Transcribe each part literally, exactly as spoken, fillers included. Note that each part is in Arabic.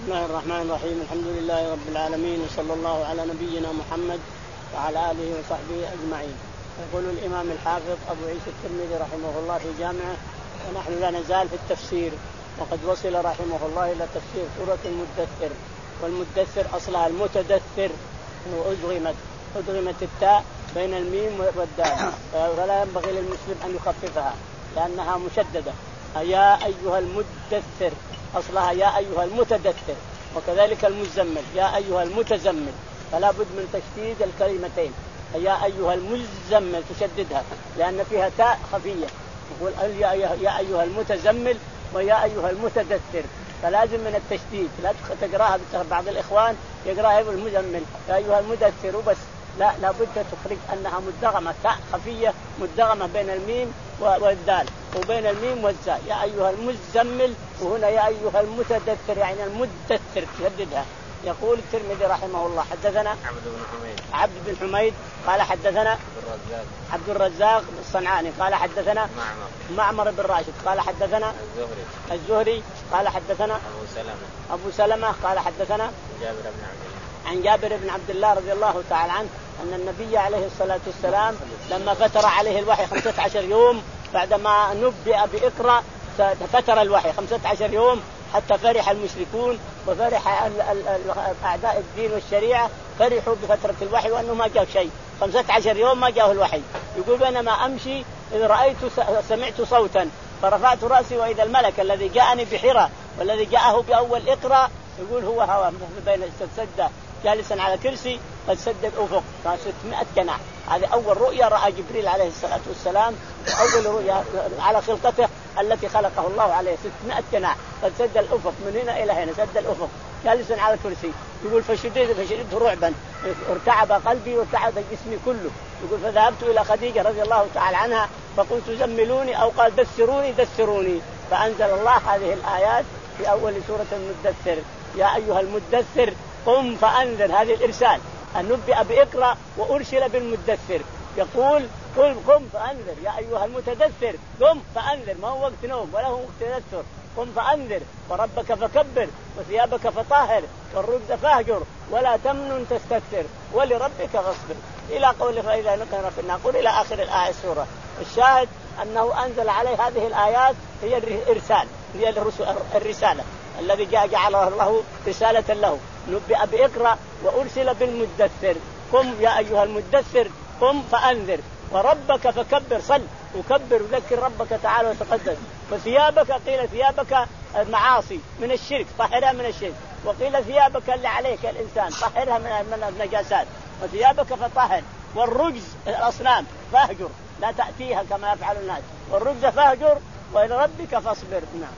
بسم الله الرحمن الرحيم. الحمد لله رب العالمين، وصلى الله على نبينا محمد وعلى آله وصحبه أجمعين. يقول الإمام الحافظ أبو عيسى الترمذي رحمه الله في جامعه: ونحن لا نزال في التفسير، وقد وصل رحمه الله إلى تفسير سورة المدثر. والمدثر أصلها المتدثر، وأدغمت أدغمت التاء بين الميم والدال، فلا ينبغي للمسلم أن يخففها لأنها مشددة. يا أيها المدثر أصلها يا أيها المتدثر، وكذلك المزمل يا أيها المتزمل، فلا بد من تشديد الكلمتين. يا أيها المزمل تشددها لأن فيها تاء خفية، يقول يا أيها المتزمل ويا أيها المتدثر، فلازم من التشديد. لا تقراها بعض الإخوان يقراها المزمل يا أيها المدثر وبس، لا لابد تخرج أنها مدغمة، تاء خفية مدغمة بين الميم والدال وبين الميم والزاء. يا أيها المزمل، وهنا يا أيها المتدثر يعني المدثر تشددها. يقول الترمذي رحمه الله: حدثنا عبد بن حميد عبد بن حميد قال حدثنا عبد الرزاق عبد الرزاق الصنعاني قال حدثنا معمر معمر بن راشد قال حدثنا الزهري الزهري قال حدثنا أبو سلمة أبو سلمة قال حدثنا جابر بن عبد الله عن جابر بن عبد الله رضي الله تعالى عنه أن النبي عليه الصلاة والسلام لما فتر عليه الوحي خمسة عشر يوم بعدما نبئ بإقرأ، فتر الوحي خمسة عشر يوم حتى فرح المشركون وفرح أعداء الدين والشريعة، فرحوا بفترة الوحي وأنه ما جاء شيء. خمسة عشر يوم ما جاءه الوحي. يقول بينما أمشي إذ رأيت سمعت صوتا فرفعت رأسي وإذا الملك الذي جاءني بحرى والذي جاءه بأول إقرأ، يقول هو هو بين السدة جالسا على كرسي قد سد الأفق ستمائة جناح. هذه أول رؤيا رأى جبريل عليه الصلاة والسلام، أول رؤيا على خلقته التي خلقه الله عليه، ستمائة جناح قد سد الأفق من هنا إلى هنا، سد الأفق جالسا على كرسي. يقول فشددت فشددت رعبا، ارتعب قلبي وارتعب جسمي كله. يقول فذهبت إلى خديجة رضي الله تعالى عنها فقلت زملوني أو قال دثروني دثروني، فأنزل الله هذه الآيات في أول سورة المدثر: يا أيها المدثر قم فأنذر. هذه الإرسال، أن نبئ بإقرأ وأرسل بالمدثر. يقول قل قم فأنذر يا أيها المتدثر، قم فأنذر، ما هو وقت نوم ولا هو وقت تدثر. قم فأنذر وربك فكبر وثيابك فطهر والرجز فاهجر ولا تمنن تستكثر ولربك فاصبر، إلى قوله فإذا نقر في الناقور إلى آخر الآية السورة. الشاهد أنه أنزل عليه هذه الآيات، هي الإرسال، هي الرسالة الذي جاء جعل الله رسالة له. نبئ بإقرأ وأرسل بالمدثر. قم يا أيها المدثر قم فأنذر وربك فكبر، صل وكبر وذكر ربك تعالى وتقدس. وثيابك قيل ثيابك المعاصي من الشرك طهرها من الشرك، وقيل ثيابك اللي عليك الإنسان طهرها من النجاسات. وثيابك فطهر والرجز الأصنام فاهجر لا تأتيها كما يفعل الناس، والرجز فاهجر ولربك فاصبر. نعم.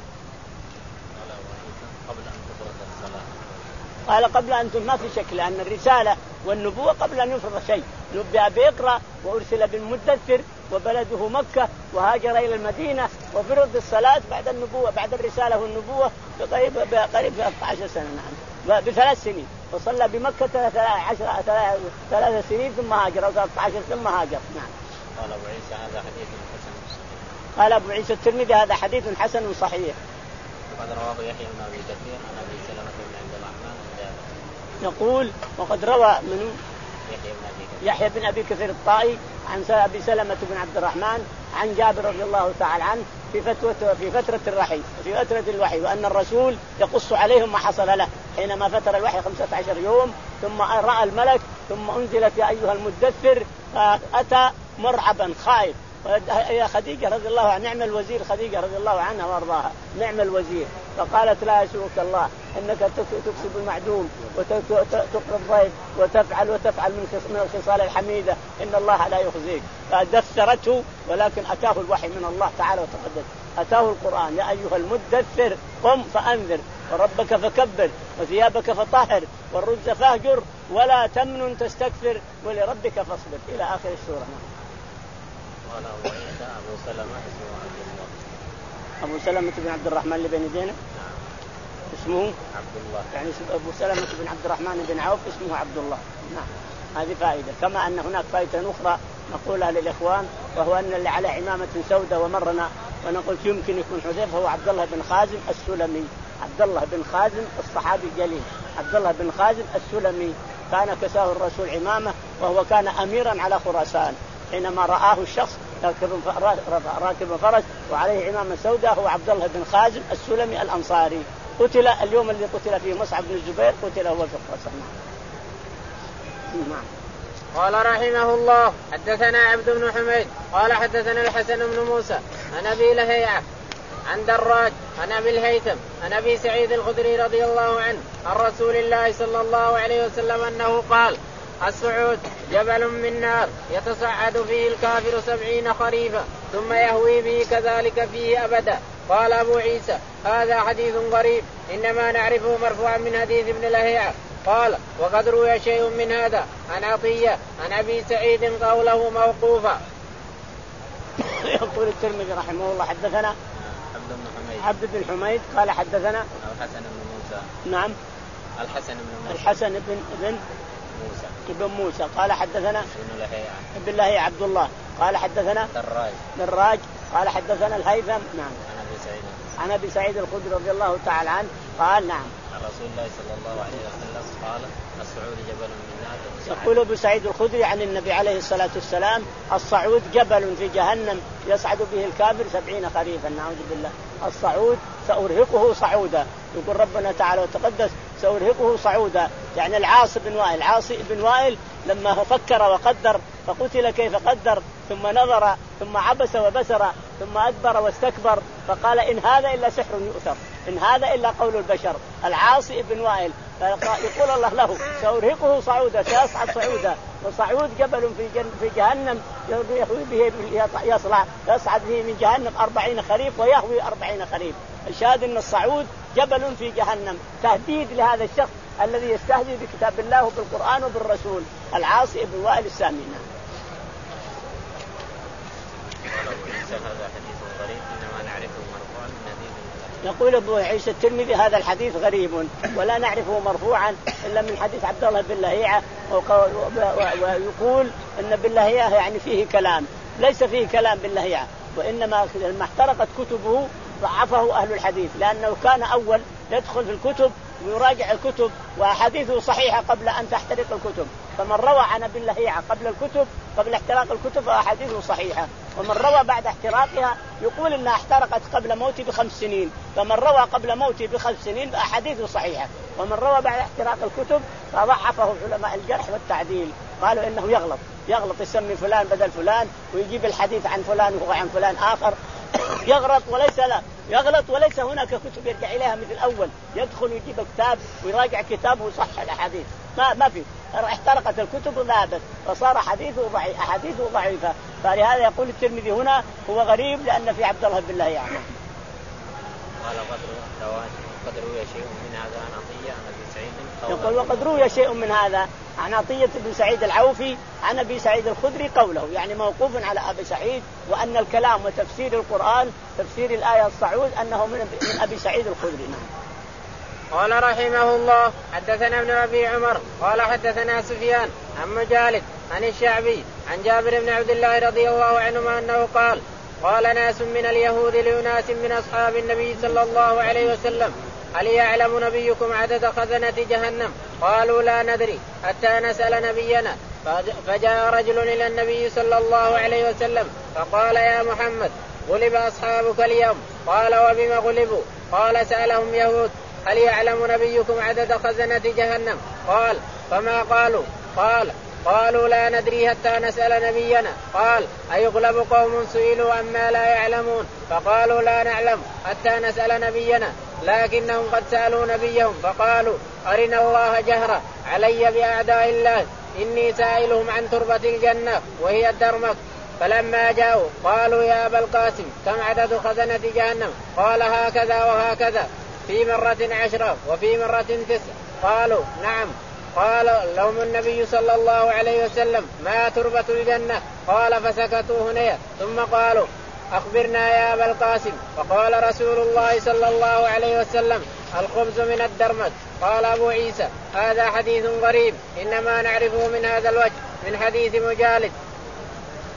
قال قبل أن ما في شك، لأن الرسالة والنبوة قبل أن يفرض شيء. نبئ بإقرأ وأرسل بالمدثر وبلده مكة وهاجر إلى المدينة وفرض الصلاة بعد النبوة بعد الرسالة والنبوة بقريب بقريب أربعة عشر سنة. نعم بثلاث سنين، وصلى بمكة ثلاث عشر ثلاث سنين ثم هاجر أو ثلاث عشر ثم هاجر. نعم. قال أبو عيسى هذا حديث حسن. قال أبو عيسى الترمذي هذا حديث حسن صحيح. وقد رواه يحيى بن أبي كثير عن أبي سلمة بن عبد الرحمن يقول وقد روى من يحيى بن أبي كثير يحيى بن أبي كثير الطائي عن أبي سلمة بن عبد الرحمن عن جابر رضي الله تعالى عنه في فترة في فترة الرحي في فترة الوحي، وأن الرسول يقص عليهم ما حصل له حينما فتر الوحي خمسة عشر يوم، ثم رأى الملك ثم أنزلت يا أيها المدثر، فأتى مرعبا خائف. يا خديجة رضي الله عنها، نعم الوزير خديجة رضي الله عنها وارضاها، نعم الوزير. فقالت لا يسوك الله إنك تكسب المعدوم وتقري الضيف وتفعل وتفعل من الخصال الحميدة، إن الله لا يخزيك. فدثرته، ولكن أتاه الوحي من الله تعالى وتقدس، أتاه القرآن: يا أيها المدثر قم فأنذر وربك فكبر وثيابك فطهر والرجز فاهجر ولا تمنن تستكثر ولربك فاصبر، إلى آخر السورة. قال أبو عيسى أبو سلمة اسمه عبد الله. أبو سلمة بن عبد الرحمن اللي بين يدينا نعم. اسمه عبد الله، يعني أبو سلمة بن عبد الرحمن بن عوف اسمه عبد الله. نعم. هذه فائدة. كما أن هناك فائدة أخرى نقولها للإخوان، وهو أن اللي على عمامة سوداء ومرنا ونقول يمكن يكون حذيفة هو عبد الله بن خازم السلمي، عبد الله بن خازم الصحابي الجليل، عبد الله بن خازم السلمي، كان كساه الرسول عمامة وهو كان أميرا على خراسان. حينما رآه الشخص راكب فرس وعليه عمامة سوداء هو عبد الله بن خازم السلمي الأنصاري، قتل اليوم الذي قتل فيه مصعب بن الزبير، قتل هو في خراسان. نعم. قال رحمه الله حدثنا عبد بن حميد قال حدثنا الحسن بن موسى عن أبي لهيعة عن دراج عن أبي الهيثم عن أبي سعيد الخدري رضي الله عنه عن رسول الله صلى الله عليه وسلم أنه قال: الصعود جبل من نار يتصعد فيه الكافر سبعين خريفا ثم يهوي به كذلك فيه أبدا. قال أبو عيسى: هذا حديث غريب، إنما نعرفه مرفوعا من حديث ابن لهيعة. قال: وقد روي شيء من هذا عن عطية عن أبي سعيد قوله موقوفا. يقول الترمذي رحمه الله حدثنا عبد بن حميد عبد بن حميد قال حدثنا الحسن بن موسى. نعم الحسن بن موسى الحسن بن بن موسى ابن موسى قال حدثنا ابن لهيعة ابن لهيعة عبد الله قال حدثنا دراج دراج قال حدثنا الهيثم نعم عن أبي سعيد عن أبي سعيد الخدري رضي الله تعالى عنه قال نعم عن رسول الله صلى الله عليه وسلم قال: الصعود جبل من نار. يقول أبو سعيد الخدري عن النبي عليه الصلاة والسلام: الصعود جبل في جهنم يصعد به الكافر سبعين خريفا. نعوذ بالله. الصعود سأرهقه صعودا، يقول ربنا تعالى وتقدس: سأرهقه صعودا، يعني العاص بن وائل عاصي بن وائل لما فكر وقدر فقتل كيف قدر، ثم نظر ثم عبس وبسر ثم أدبر واستكبر فقال: إن هذا إلا سحر يؤثر، إن هذا إلا قول البشر. العاصي بن وائل يقول الله له: سأرهقه صعودا، سيصعد صعودا، وصعود جبل في في جهنم يهوي به يصلع يصعد به من جهنم أربعين خريف ويهوي أربعين خريف. الشاهد أن الصعود جبل في جهنم، تهديد لهذا الشخص الذي يستهزئ بكتاب الله وبالقرآن وبالرسول، العاصي بن وائل السامي. هذا حديث غريب، إنما نعرفه مرفوعا من حديث. يقول أبو عيسى الترمذي: هذا الحديث غريب ولا نعرفه مرفوعا إلا من حديث عبد الله بن لهيعة، ويقول أن بن لهيعة يعني فيه كلام، ليس فيه كلام بن لهيعة، وإنما لما احترقت كتبه ضعفه أهل الحديث، لأنه كان أول يدخل في الكتب ويراجع الكتب وأحاديثه صحيحة قبل أن تحترق الكتب، فمن روى عن ابن لهيعة قبل الكتب قبل احتراق الكتب فأحاديثه صحيحة، ومن روى بعد احتراقها يقول إنها احترقت قبل موته بخمس سنين، فمن روى قبل موته بخمس سنين فأحاديثه صحيحة، ومن روى بعد احتراق الكتب فضعفه علماء الجرح والتعديل، قالوا إنه يغلط يغلط يسمي فلان بدل فلان ويجيب الحديث عن فلان وهو عن فلان آخر، يغلط وليس لا يغلط وليس هناك كتب يرجع إليها مثل الأول، يدخل ويجيب كتاب ويراجع كتابه ويصحح الأحاديث، ما ما في، احترقت الكتب ذابت وصار حديثه ضعيف أحاديثه ضعيفة، فلهذا يقول الترمذي هنا هو غريب لأن في عبد الله بن لهيعة. قال قد روي شيء من هذا عن عطية عن أبي سعيد. يقول: وقد روي شيء من هذا عن عطية بن سعيد العوفي عن أبي سعيد الخدري قوله، يعني موقوف على أبي سعيد، وأن الكلام وتفسير القرآن تفسير الآية الصعود أنه من أبي سعيد الخدري. قال رحمه الله حدثنا ابن أبي عمر قال حدثنا سفيان عن مجالد عن الشعبي عن جابر بن عبد الله رضي الله عنهما أنه قال: قال ناس من اليهود لأناس من أصحاب النبي صلى الله عليه وسلم: هل يعلم نبيكم عدد خزنة جهنم؟ قالوا: لا ندري حتى نسأل نبينا. فجاء رجل إلى النبي صلى الله عليه وسلم فقال: يا محمد، غلب أصحابك اليوم. قال: وبما غلبوا؟ قال: سألهم يهود: هل يعلم نبيكم عدد خزنة جهنم؟ قال: فما قالوا؟ قال: قالوا: لا ندري حتى نسأل نبينا. قال: أيغلب قوم سئلوا عما لا يعلمون فقالوا: لا نعلم حتى نسأل نبينا، لكنهم قد سألوا نبيهم فقالوا: أرنا الله جهرة علي بأعداء الله، إني سائلهم عن تربة الجنة وهي الدرمك. فلما جاءوا قالوا: يا أبا القاسم، كم عدد خزنة جهنم؟ قال: هكذا وهكذا، في مرة عشرة وفي مرة تسع. قالوا: نعم. قال لهم النبي صلى الله عليه وسلم: ما تربة الجنة؟ قال: فسكتوا هنيا، ثم قالوا: أخبرنا يا أبا القاسم. فقال رسول الله صلى الله عليه وسلم: الخبز من الدرمك. قال أبو عيسى: هذا حديث غريب، إنما نعرفه من هذا الوجه من حديث مجالد.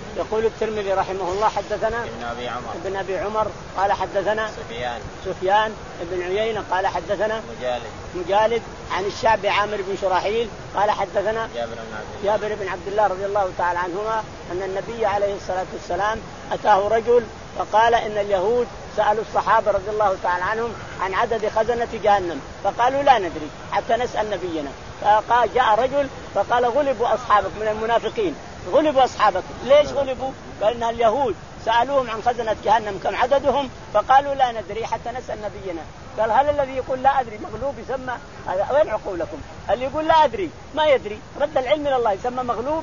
يقول الترمذي رحمه الله حدثنا ابن أبي عمر ابن أبي عمر قال حدثنا سفيان سفيان ابن عيينة قال حدثنا مجالد مجالد عن الشعبي عامر بن شراحيل قال حدثنا جابر بن عبد الله جابر بن عبد الله رضي الله تعالى عنهما أن النبي عليه الصلاة والسلام أتاه رجل فقال إن اليهود سألوا الصحابة رضي الله تعالى عنهم عن عدد خزنة جهنم فقالوا لا ندري حتى نسأل نبينا. فقال جاء رجل فقال غلبوا أصحابك من المنافقين غلبوا أصحابك. ليش غلبوا؟ لأن اليهود سألوهم عن خزنة جهنم كم عددهم فقالوا لا ندري حتى نسأل نبينا. قال هل الذي يقول لا أدري مغلوب يسمى؟ وين عقولكم؟ اللي يقول لا أدري ما يدري رد العلم إلى الله يسمى مغلوب.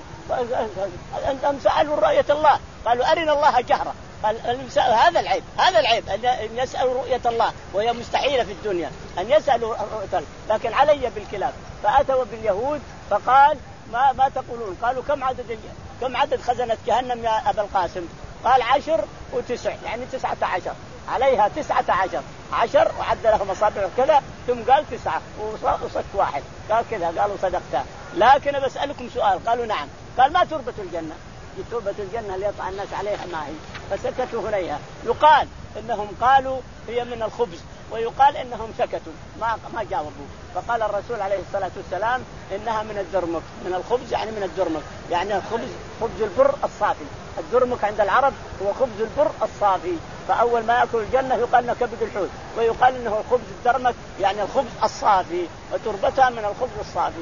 أنتم سألوا رؤية الله قالوا أرنا الله جهرة. هذا العيب هذا العيب أن يسأل رؤية الله وهي مستحيلة في الدنيا أن يسألوا رؤية الله لكن علي بالكلاب. فأتوا باليهود فقال ما ما تقولون؟ قالوا كم عدد كم عدد خزنة جهنم يا أبا القاسم؟ قال عشر وتسع يعني تسعة عشر عليها تسعة عشر عشر وعد لهم أصابع كذا ثم قال تسعة وصك واحد قال كذا قالوا صدقتها. لكن بسألكم سؤال قالوا نعم. قال ما تربة الجنة؟ تربة الجنة اللي يطعن الناس عليها ما هي؟ فسكتوا هنيها. يقال إنهم قالوا هي من الخبز ويقال إنهم سكتوا ما ما جاوبوا. فقال الرسول عليه الصلاة والسلام إنها من الدرمك من الخبز يعني من الدرمك يعني الخبز خبز البر الصافي. الدرمك عند العرب هو خبز البر الصافي. فأول ما يأكل الجنة يقال إنه كبد الحوت ويقال إنه خبز الدرمك يعني الخبز الصافي وتربتها من الخبز الصافي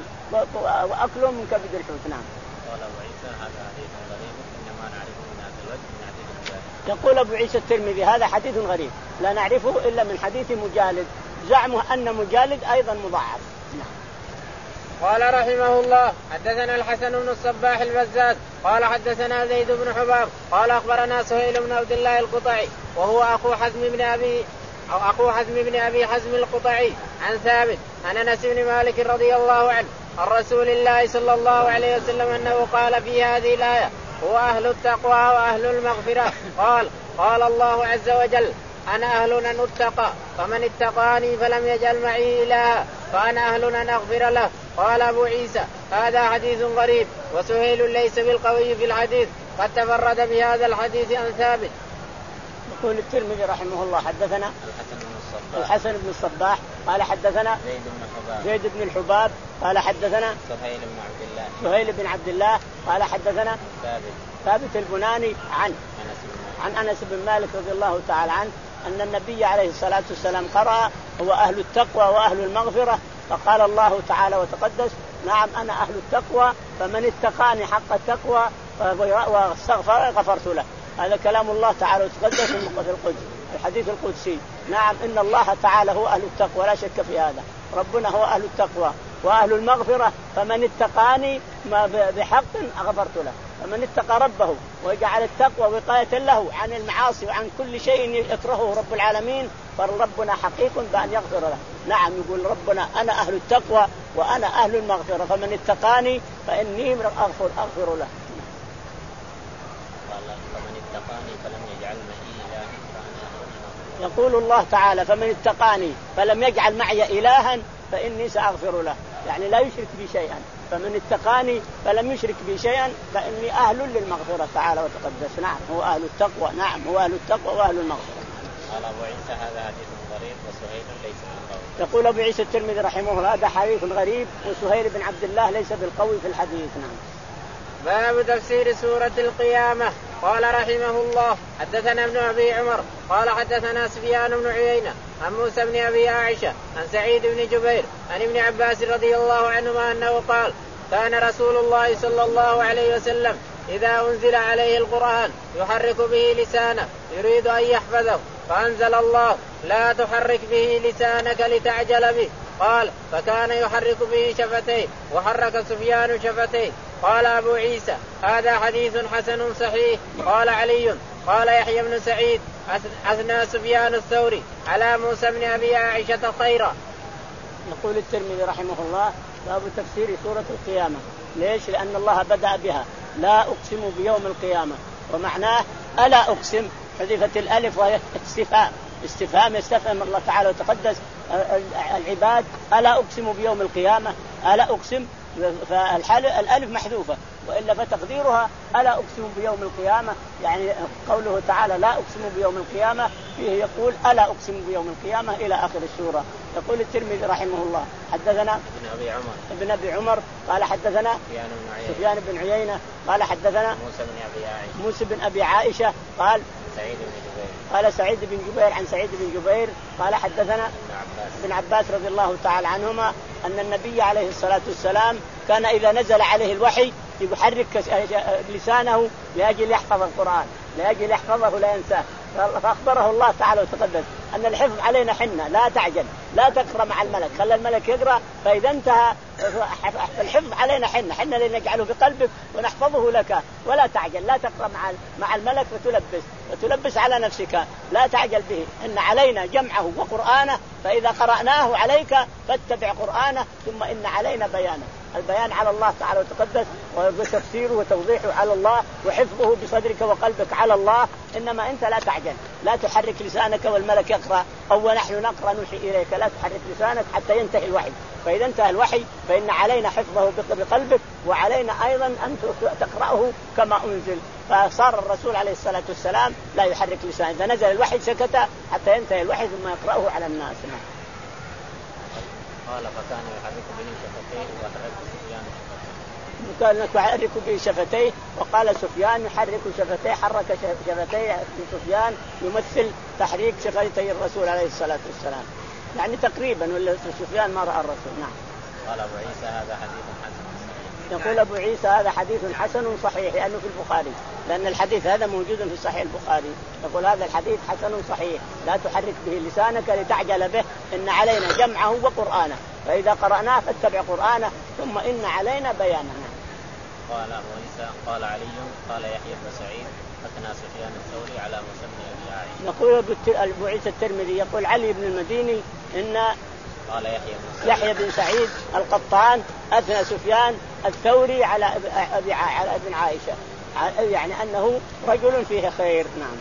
وأكلهم من كبد الحوت. نعم. قال أبو عيسى هذا حديث غريب إنما نعرفه من هذا الوجه من حديث مجالد. يقول أبو عيسى الترمذي هذا حديث غريب لا نعرفه إلا من حديث مجالد زعمه أن مجالد أيضا مضاعف. نعم. قال رحمه الله حدثنا الحسن بن الصباح البزاز قال حدثنا زيد بن حباب قال أخبرنا سهيل بن عبد الله القطعي وهو أخو حزم بن أبي أو أخو حزم بن أبي حزم القطعي عن ثابت عن أنس بن مالك رضي الله عنه عن رسول الله صلى الله عليه وسلم أنه قال في هذه الآية هو أهل التقوى وأهل المغفرة. قال قال الله عز وجل أنا أهل أن أتقى فمن اتقاني فلم يجعل معي إلها فأنا أهل أن أغفر له. قال أبو عيسى هذا حديث غريب وسهيل ليس بالقوي في الحديث قد تفرد بهذا الحديث عن ثابت. يقول الترمذي رحمه الله حدثنا الحسن بن الصباح الحسن بن الصباح قال حدثنا زيد بن حباب زيد بن الحباب قال حدثنا سهيل بن عبد الله سهيل بن عبد الله قال حدثنا ثابت ثابت البناني عن عن أنس بن مالك رضي الله تعالى عنه أن النبي عليه الصلاة والسلام قرأ هو أهل التقوى وأهل المغفرة. فقال الله تعالى وتقدس نعم أنا أهل التقوى فمن اتقاني حق التقوى واستغفر غفرت له. هذا كلام الله تعالى وتقدس في القدس الحديث القدسي. نعم إن الله تعالى هو أهل التقوى لا شك في هذا. ربنا هو أهل التقوى وأهل المغفرة فمن اتقاني بحق غفرت له. فمن اتقى ربه وجعل التقوى وقاية له عن المعاصي وعن كل شيء يكرهه رب العالمين فربنا حقيق بأن يغفر له. نعم يقول ربنا أنا أهل التقوى وأنا أهل المغفرة فمن اتقاني فإني أغفر, أغفر له. فمن اتقاني فلم يجعل معي إلها يقول الله تعالى فمن اتقاني فلم يجعل معي إلها فإني سأغفر له يعني لا يشرك بي شيئا. فمن اتقاني فلم يشرك بي شيئا فإني أهل للمغفرة تعالى وتقدس. نعم هو أهل التقوى نعم هو أهل التقوى وأهل المغفرة. قال أبو عيسى هذا حديث غريب وسهيل ليس بالقوي. يقول أبو عيسى الترمذي رحمه الله هذا حديث غريب وسهيل بن عبد الله ليس بالقوي في الحديث. نعم. باب تفسير سورة القيامة. قال رحمه الله حدثنا ابن أبي عمر قال حدثنا سفيان بن عيينة عن موسى بن أبي عائشة عن سعيد بن جبير عن ابن عباس رضي الله عنهما أنه قال كان رسول الله صلى الله عليه وسلم إذا أنزل عليه القرآن يحرك به لسانه يريد أن يحفظه فأنزل الله لا تحرك به لسانك لتعجل به. قال فكان يحرك به شفتيه وحرك سفيان شفتيه. قال أبو عيسى هذا حديث حسن صحيح. قال علي قال يحيى بن سعيد أثنى سفيان الثوري على موسى بن أبي عائشة خيرا. يقول الترمذي رحمه الله باب تفسير سورة القيامة. ليش؟ لأن الله بدأ بها لا أقسم بيوم القيامة ومعناه ألا أقسم حذفت الألف وهي استفهام استفهام يستفهم الله تعالى وتقدس العباد ألا أقسم بيوم القيامة ألا أقسم فالألف محذوفة وإلا فتقديرها ألا أقسم بيوم القيامة، يعني قوله تعالى لا أقسم بيوم القيامة فيه يقول ألا أقسم بيوم القيامة إلى آخر السورة. يقول الترمذي رحمه الله حدثنا ابن أبي عمر ابن أبي عمر قال حدثنا سفيان بن عيينة قال حدثنا موسى بن أبي عائشة موسى بن أبي عائشة قال سعيد بن جبير قال سعيد بن جبير عن سعيد بن جبير قال حدثنا ابن عباس رضي الله تعالى عنهما أن النبي عليه الصلاة والسلام كان إذا نزل عليه الوحي يحرك لسانه لأجل يحفظ القرآن، لأجل يحفظه لا ينساه. فأخبره الله تعالى وتقدس أن الحفظ علينا حنا، لا تعجل، لا تقرأ مع الملك، خلى الملك يقرأ، فإذا انتهى الحفظ علينا حنا، حنا لنجعله بقلبك ونحفظه لك، ولا تعجل، لا تقرأ مع مع الملك فتلبس وتلبس على نفسك، لا تعجل به، إن علينا جمعه وقرآنه، فإذا قرأناه عليك فاتبع قرآنه، ثم إن علينا بيانه. البيان على الله تعالى وتقدس، وتفسيره وتوضيحه على الله، وحفظه بصدرك وقلبك على الله. إنما أنت لا تعجل، لا تحرك لسانك والملك يقرأ أو نحن نقرأ نوحي إليك، لا تحرك لسانك حتى ينتهي الوحي، فإذا انتهى الوحي فإن علينا حفظه بقلبك، وعلينا أيضا أن تقرأه كما أنزل. فصار الرسول عليه الصلاة والسلام لا يحرك لسانه، إذا نزل الوحي سكت حتى ينتهي الوحي ثم يقرأه على الناس. قال فكان يحرك به شفتيه وحرك سفيان كان يحرك به شفتيه، وقال سفيان يحرك شفتيه، حرك شفتيه سفيان يمثل تحريك شفتي الرسول عليه الصلاة والسلام، يعني تقريبا، ولا سفيان ما رأى الرسول. نعم. قال أبو عيسى هذا حديث حسن. يقول أبو عيسى هذا حديث حسن صحيح، لأنه في البخاري، لأن الحديث هذا موجود في صحيح البخاري. يقول هذا الحديث حسن صحيح، لا تحرك به لسانك لتعجل به، إن علينا جمعه وقرآنه، فإذا قرأناه فاتبع قرآنه، ثم إن علينا بيانه. قال أبو عيسى قال علي قال يحيى بن سعيد أثنى سفيان الثوري على موسى بن أبي عائشة. يقول أبو عيسى الترمذي يقول علي بن المديني إن قال يحيى بن يحيى بن سعيد القطان أثنى سفيان الثوري على أبي على ابن عائشة، يعني أنه رجل فيه خير. نعم.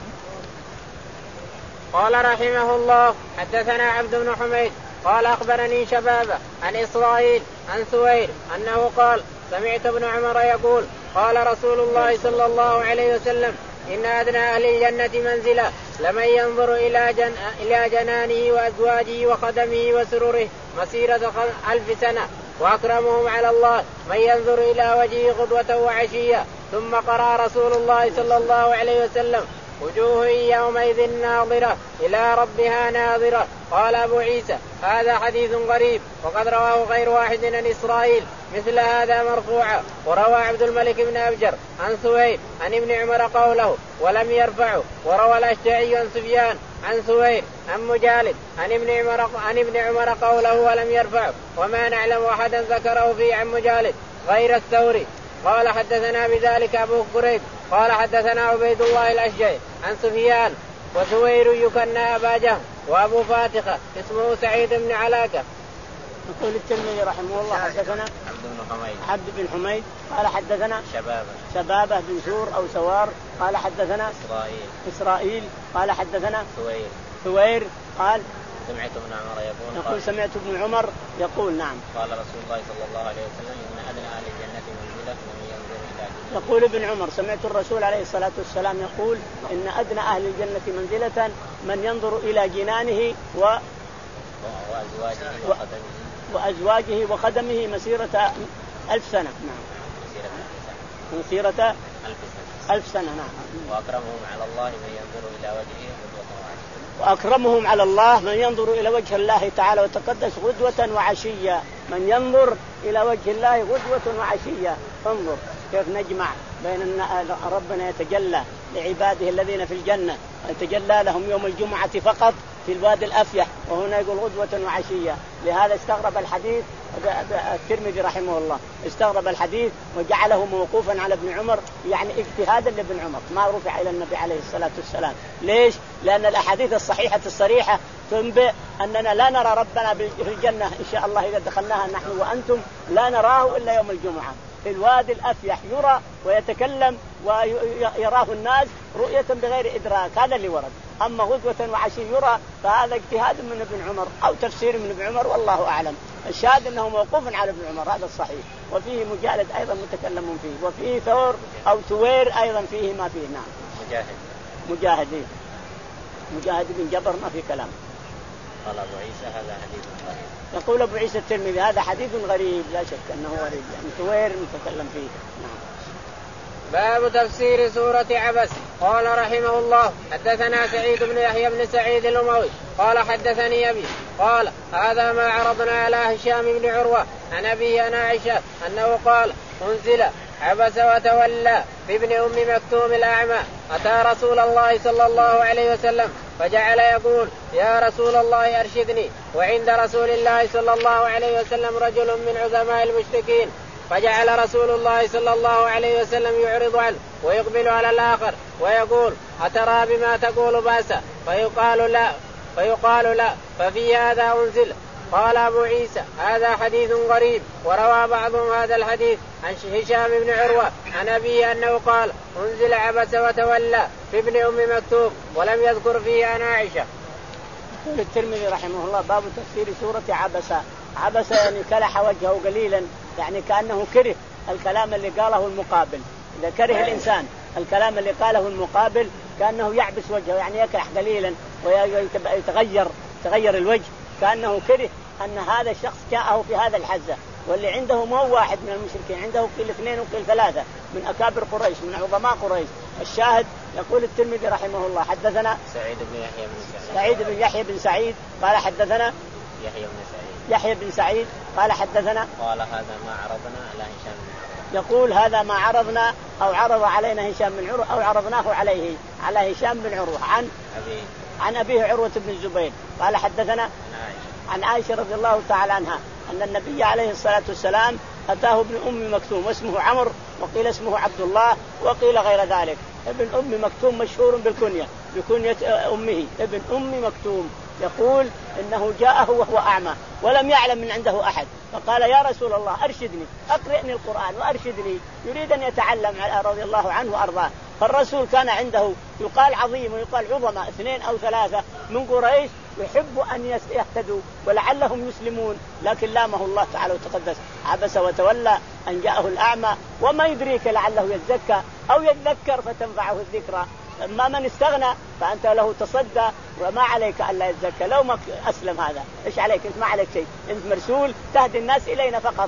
قال رحمه الله حدثنا عبد بن حميد قال أخبرني شبابة عن إسرائيل عن سوير أنه قال سمعت ابن عمر يقول قال رسول الله صلى الله عليه وسلم إن أدنى أهل الجنة منزلة لمن ينظر إلى, جن... إلى جنانه وأزواجه وخدمه وسروره مسيرة ألف سنة، وأكرمهم على الله من ينظر إلى وجهه غدوة وعشية. ثم قرأ رسول الله صلى الله عليه وسلم وجوه يومئذ ناظرة إلى ربها ناظرة. قال أبو عيسى هذا حديث غريب، وقد رواه غير واحد عن إسرائيل مثل هذا مرفوعا، وروى عبد الملك بن أبجر عن سوير عن ابن عمر قوله ولم يرفعه، وروى الأشجعي عن سفيان عن سوير عن مجالد عن ابن عمر عن ابن عمر قوله ولم يرفعه، وما نعلم أحدا ذكره فيه عن مجالد غير الثوري. قال حدثنا بذلك أبو كريب قال حدثنا عبيد الله الأشجعي عن سفيان وسوير يكنى أبا جهم، وأبو فاتخة اسمه سعيد بن علاكة. يقول الترمذي رحمه الله حدثنا عبد بن حميد عبد بن حميد قال حدثنا شبابة شبابة بن زور أو سوار قال حدثنا إسرائيل إسرائيل قال حدثنا سوير سوير قال سمعت ابن عمر يقول يقول سمعت ابن عمر يقول نعم قال رسول الله صلى الله عليه وسلم إن أدنى أهل الجنة منزلة من ينظر إلى جنة. يقول ابن عمر سمعت الرسول عليه الصلاة والسلام يقول إن أدنى أهل الجنة منزلة من ينظر إلى جنانه و... وأزواجه وخدمه وأزواجه وخدمه مسيرة ألف سنة. نعم. مسيرة ألف سنة. ألف سنة. ألف سنة. نعم. وأكرمهم على الله من ينظر إلى وجهه غدوة وعشية. وأكرمهم على الله من ينظر إلى وجه الله تعالى وتقدس غدوة وعشية. من ينظر إلى وجه الله غدوة وعشية. انظر كيف نجمع بين أن ربنا يتجلى لعباده الذين في الجنة، يتجلى لهم يوم الجمعة فقط في الوادي الأفيح، وهنا يقول غدوة وعشية. لهذا استغرب الحديث الترمذي رحمه الله، استغرب الحديث وجعله موقوفا على ابن عمر، يعني اجتهادا لابن عمر، ما رفع إلى النبي عليه الصلاة والسلام. ليش؟ لأن الأحاديث الصحيحة الصريحة تنبئ أننا لا نرى ربنا في الجنة إن شاء الله إذا دخلناها نحن وأنتم، لا نراه إلا يوم الجمعة في الوادي الأفيح، يرى ويتكلم ويراه الناس رؤية بغير إدراك، هذا اللي ورد. أما غدوة وعشي يرى فهذا اجتهاد من ابن عمر أو تفسير من ابن عمر، والله أعلم. الشاهد أنه موقوف على ابن عمر، هذا الصحيح. وفيه مجالد أيضا متكلم فيه، وفيه ثور أو ثوير أيضا فيه ما فيه. نعم. مجاهد مجاهدين مجاهد بن جبر ما في كلام. قال أبو عيسى هذا حديث غريب. يقول أبو عيسى الترمذي هذا حديث غريب، لا شك أنه غريب، يعني ثوير متكلم فيه. نعم. باب تفسير سورة عبس. قال رحمه الله حدثنا سعيد بن يحيى بن سعيد الأموي قال حدثني أبي قال هذا ما عرضنا على هشام بن عروة عن أبي عن عائشة أنه قال أنزل عبس وتولى في ابن أم مكتوم الأعمى أتى رسول الله صلى الله عليه وسلم فجعل يقول يا رسول الله أرشدني، وعند رسول الله صلى الله عليه وسلم رجل من عظماء المشركين، فجعل رسول الله صلى الله عليه وسلم يعرض عنه ويقبل على الآخر ويقول أترى بما تقول باسا؟ فيقال لا فيقال لا ففي هذا أنزل. قال أبو عيسى هذا حديث غريب. وروى بعضهم هذا الحديث عن هشام بن عروة عن أبيه أنه قال أنزل عبس وتولى في ابن أم مكتوم ولم يذكر فيه عن عائشة. يقول الترمذي رحمه الله باب تفسير سورة عبس. عبس يعني كلح وجهه قليلا، يعني كأنه كره الكلام اللي قاله المقابل. إذا كره الإنسان الكلام اللي قاله المقابل كأنه يعبس وجهه، يعني يكلح قليلا ويتغير تغير الوجه، كأنه كره أن هذا الشخص جاءه في هذا الحزة، واللي عنده مو واحد من المشركين، عنده كل اثنين وكل ثلاثة من أكابر قريش من عظماء قريش. الشاهد يقول الترمذي رحمه الله حدثنا سعيد بن يحيى بن سعيد سعيد بن يحيى بن سعيد قال حدثنا يحيى بن سعيد يحيى بن سعيد قال حدثنا قال هذا ما عرضنا على هشام بن عروة. يقول هذا ما عرضنا أو عرض علينا هشام بن عروة أو عرضناه عليه على هشام بن عروة عن أبي عن أبيه عروة بن الزبير قال حدثنا عن عائشة عن عائشة رضي الله تعالى عنها أن النبي عليه الصلاة والسلام أتاه ابن أم مكتوم واسمه عمرو وقيل اسمه عبد الله وقيل غير ذلك. ابن أم مكتوم مشهور بالكنية بكنية أمه ابن أم مكتوم. يقول إنه جاءه وهو أعمى ولم يعلم من عنده أحد، فقال يا رسول الله أرشدني أقرئني القرآن وأرشدني، يريد أن يتعلم رضي الله عنه وأرضاه. فالرسول كان عنده يقال عظيم ويقال عظماء اثنين أو ثلاثة من قريش يحب أن يهتدوا ولعلهم يسلمون، لكن لامه الله تعالى وتقدس عبس وتولى أن جاءه الأعمى وما يدريك لعله يزكى أو يذكر فتنفعه الذكرى. أما من استغنى فأنت له تصدى وما عليك ألا يتزكى. لو ما أسلم هذا إيش عليك؟ أنت ما عليك شيء، أنت مرسول تهدي الناس إلينا فقط،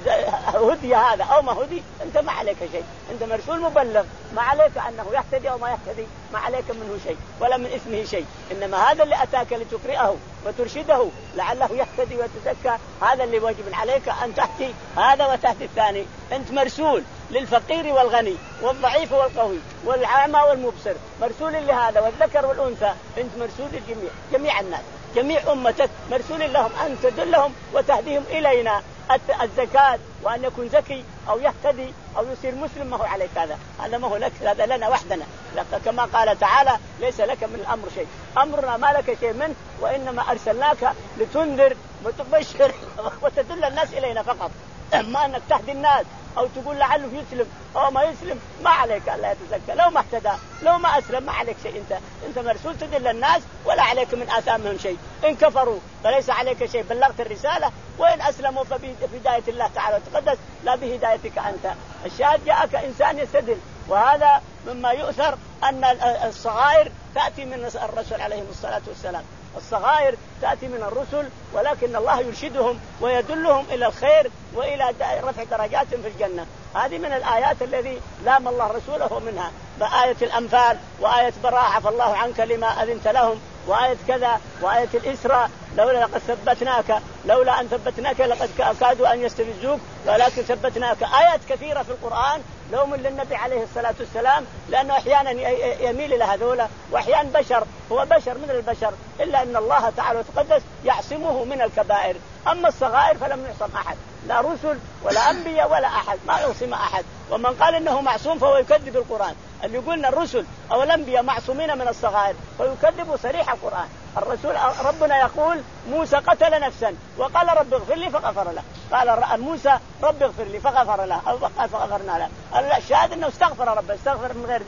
هدي هذا أو ما هدي أنت ما عليك شيء، أنت مرسول مبلغ ما عليك أنه يهتدي أو ما يهتدي، ما عليك منه شيء ولا من اسمه شيء، إنما هذا اللي أتاك لتقرئه وترشده لعله يهتدي ويتزكى، هذا اللي واجب عليك أن تهدي هذا وتهدي الثاني. أنت مرسول للفقير والغني والضعيف والقوي والعامى والمبصر، مرسول لهذا والذكر والأنثى، أنت مرسول للجميع، جميع الناس جميع أمتك مرسول لهم أن تدلهم وتهديهم إلينا. الزكاة وأن يكون ذكي أو يهتدي أو يصير مسلم ما هو عليك، هذا هذا ما هو لك، هذا لنا وحدنا، كما قال تعالى ليس لك من الأمر شيء، أمرنا ما لك شيء منه، وإنما أرسلناك لتنذر وتبشر وتدل الناس إلينا فقط. أما أنك تهدي الناس أو تقول لعله يسلم أو ما يسلم ما عليك ألا يتزكى، لو ما اهتدى لو ما أسلم ما عليك شيء، أنت أنت مرسول تدل الناس ولا عليك من آثامهم شيء. إن كفروا فليس عليك شيء، بلغت الرسالة، وإن أسلموا فبهداية الله تعالى وتقدس لا بهدايتك أنت. الشاهد جاءك إنسان يستدل، وهذا مما يؤثر أن الصغائر تأتي من الرسول عليه الصلاة والسلام، الصغائر تأتي من الرسل، ولكن الله يرشدهم ويدلهم إلى الخير وإلى رفع درجاتهم في الجنة. هذه من الآيات الذي لام الله رسوله منها، بآية الأنفال وآية براءة عفى الله عنك لما أذنت لهم، وآية كذا وآية الإسراء لولا لقد ثبتناك لولا أن ثبتناك لقد كادوا أن يستفزوك ولكن ثبتناك. آيات كثيرة في القرآن لوم للنبي عليه الصلاة والسلام، لأنه أحيانا يميل إلى هذولا وأحيانا بشر، هو بشر من البشر، إلا أن الله تعالى وتقدس يعصمه من الكبائر. أما الصغائر فلم يعصم أحد، لا رسل ولا أنبياء ولا أحد، ما يعصم أحد. ومن قال إنه معصوم فهو يكذب القرآن، اللي يقولنا الرسل أو الأنبياء معصومين من الصغائر فيكذب صريح القرآن. الرسول ربنا يقول موسى قتل نفسا وقال رب اغفر لي فغفر له، قال موسى رب اغفر لي فغفر له أو فغفرنا له. الشاهد أنه استغفر ربه، استغفر من غير ذنب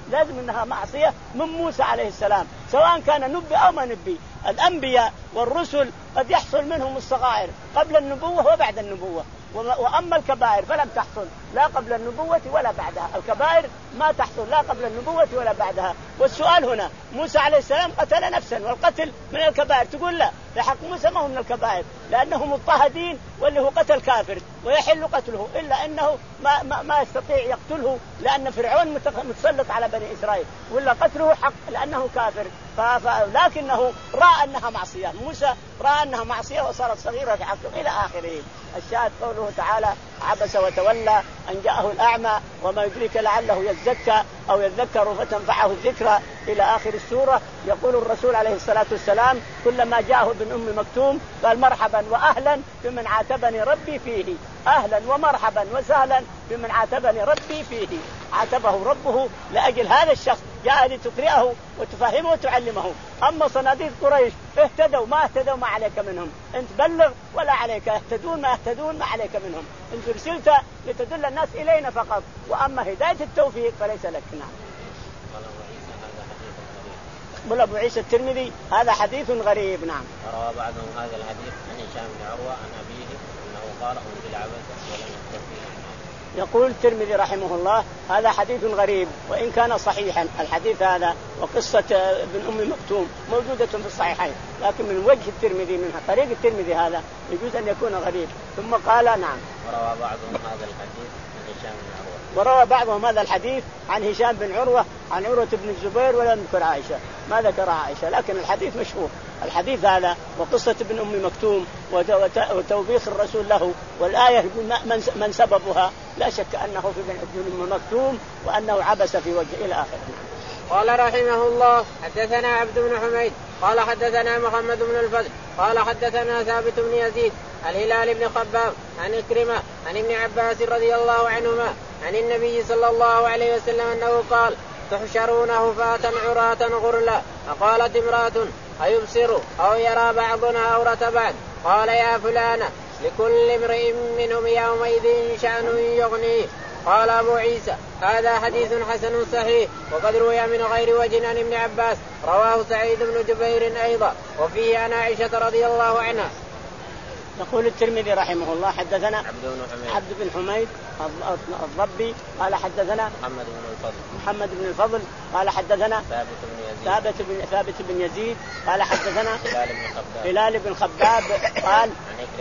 لازم أنها معصية من موسى عليه السلام، سواء كان نبي أو ما نبي. الأنبياء والرسل قد يحصل منهم الصغائر قبل النبوة وبعد النبوة، وأما الكبائر فلم تحصل لا قبل النبوة ولا بعدها. الكبائر ما تحصل لا قبل النبوة ولا بعدها. والسؤال هنا، موسى عليه السلام قتل نفسا، والقتل من الكبائر، تقول لا، لحق موسى ما هو من الكبائر لأنه مضطهدين، واللي هو قتل كافر ويحل قتله، إلا أنه ما, ما, ما يستطيع يقتله لأن فرعون متسلط على بني إسرائيل، ولا قتله حق لأنه كافر. لكنه رأى أنها معصية، موسى رأى أنها معصية وصارت صغيرة في حقه إلى آخره. الشاهد قوله تعالى: عبس وتولى أن جاءه الأعمى وما يدريك لعله يزكى أو يذكر فتنفعه الذكرى إلى آخر السورة. يقول الرسول عليه الصلاة والسلام كلما جاءه ابن أم مكتوم قال: مرحبا وأهلا بمن عاتبني ربي فيه، أهلا ومرحبا وسهلا بمن عاتبني ربي فيه. عاتبه ربه لأجل هذا الشخص، جاء لتقرئه وتفهمه وتعلمه. أما صناديد قريش اهتدوا ما اهتدوا ما عليك منهم، انت بلغ ولا عليك، اهتدون ما اهتدون ما عليك منهم، انت رسلت لتدل الناس إلينا فقط، وأما هداية التوفيق فليس لك. نعم. قال أبو عيسى الترمذي هذا حديث غريب. نعم. روى بعضهم هذا الحديث عن هشام بن عروة عن أبيه أنه قال: أنزل عبث ولم يكتب فيه. يقول الترمذي رحمه الله هذا حديث غريب، وإن كان صحيحا الحديث هذا وقصة ابن أم مكتوم موجودة في الصحيحين، لكن من وجه الترمذي منها طريق الترمذي هذا يجوز أن يكون غريب. ثم قال: نعم. وروى بعضهم هذا الحديث عن هشام بن عروة وروى بعضهم هذا الحديث عن هشام بن عروة عن عروة بن الزبير ولم يذكر عائشة، ما ذكر عائشة، لكن الحديث مشهور. الحديث هذا وقصة ابن أم مكتوم وتوبيخ الرسول له، والآية من سببها لا شك أنه في ابن أم مكتوم وأنه عبس في وجه إلى آخره. قال رحمه الله: حدثنا عبد بن حميد قال حدثنا محمد بن الفضل قال حدثنا ثابت بن يزيد الهلال بن خباب عن إكرمة عن ابن عباس رضي الله عنهما عن النبي صلى الله عليه وسلم أنه قال: تحشرون هفاة عراة غرلا. فقالت امرأة: أيبصر أو يرى بعضنا عورة بعض؟ قال: يا فلانة لكل امرئ منهم يومئذ شأن يغنيه. قال أبو عيسى: هذا حديث حسن صحيح، وقد روي من غير وجه عن ابن عباس، رواه سعيد بن جبير أيضا، وفيه عن عائشة رضي الله عنها. يقول الترمذي رحمه الله: حدثنا عبد بن حميد, عبد بن حميد الضبي قال حدثنا محمد بن الفضل محمد بن الفضل قال حدثنا ثابت بن يزيد ثابت بن ثابت بن يزيد قال حدثنا هلال بن خباب هلال بن خباب قال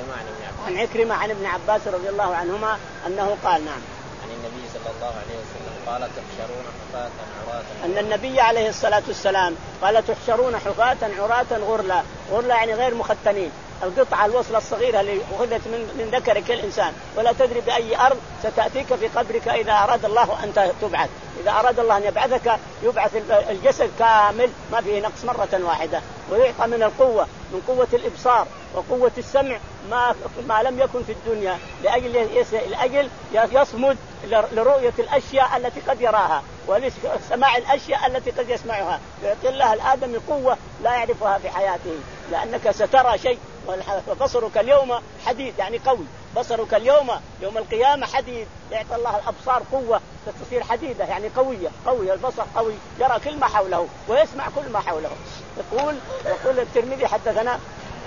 عن عكرمة عن عكرمة عن عن ابن عباس ابن عباس رضي الله عنهما أنه قال: نعم. عن النبي صلى الله عليه وسلم قال: تحشرون حفاة عراة. أن النبي عليه الصلاة والسلام قال: تحشرون حفاة عراة غرلا. غرلا يعني غير مختنين، القطعة الوصلة الصغيرة اللي أخذت من, من ذكرك الإنسان، ولا تدري بأي أرض ستأتيك في قبرك إذا أراد الله أن تبعث. إذا أراد الله أن يبعثك يبعث الجسد كامل ما فيه نقص مرة واحدة، ويعطى من القوة، من قوة الإبصار وقوة السمع ما, ما لم يكن في الدنيا، لأجل, لأجل يصمد لرؤية الأشياء التي قد يراها ولسماع الأشياء التي قد يسمعها. يعطي الله الآدم قوة لا يعرفها في حياته، لأنك سترى شيء، وبصرك اليوم حديد يعني قوي، بصرك اليوم يوم القيامة حديد. يعطي الله الأبصار قوة تصير حديدة يعني قوية، قوي البصر قوي، يرى كل ما حوله ويسمع كل ما حوله. يقول يقول الترمذي حدثنا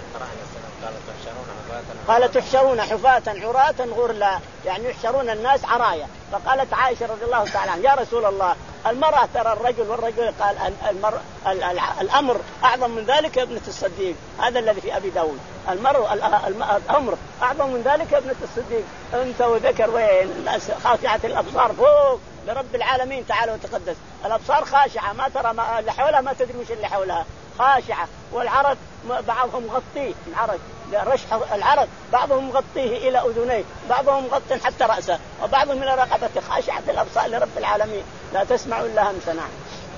قال: تحشرون حفاة عراة غرلا، يعني يحشرون الناس عرايا. فقالت عائشة رضي الله تعالى عنها: يا رسول الله، المرأة ترى الرجل والرجل، قال المر... الأمر أعظم من ذلك يا ابنة الصديق، هذا الذي في أبي داود، المر... الأمر أعظم من ذلك يا ابنة الصديق، أنت وذكر وين الناس خاشعة الأبصار فوق لرب العالمين تعالى وتقدس، الأبصار خاشعة ما ترى ما اللي حولها، ما تدري وش اللي حولها، خاشعة. والعرق بعضهم غطيه، العرق رشح العرق بعضهم غطيه إلى أذنيه، بعضهم غطين حتى رأسه، وبعضهم إلى رقبته، خاشعة الأبصار لرب العالمين لا تسمع إلا همسا. نعم.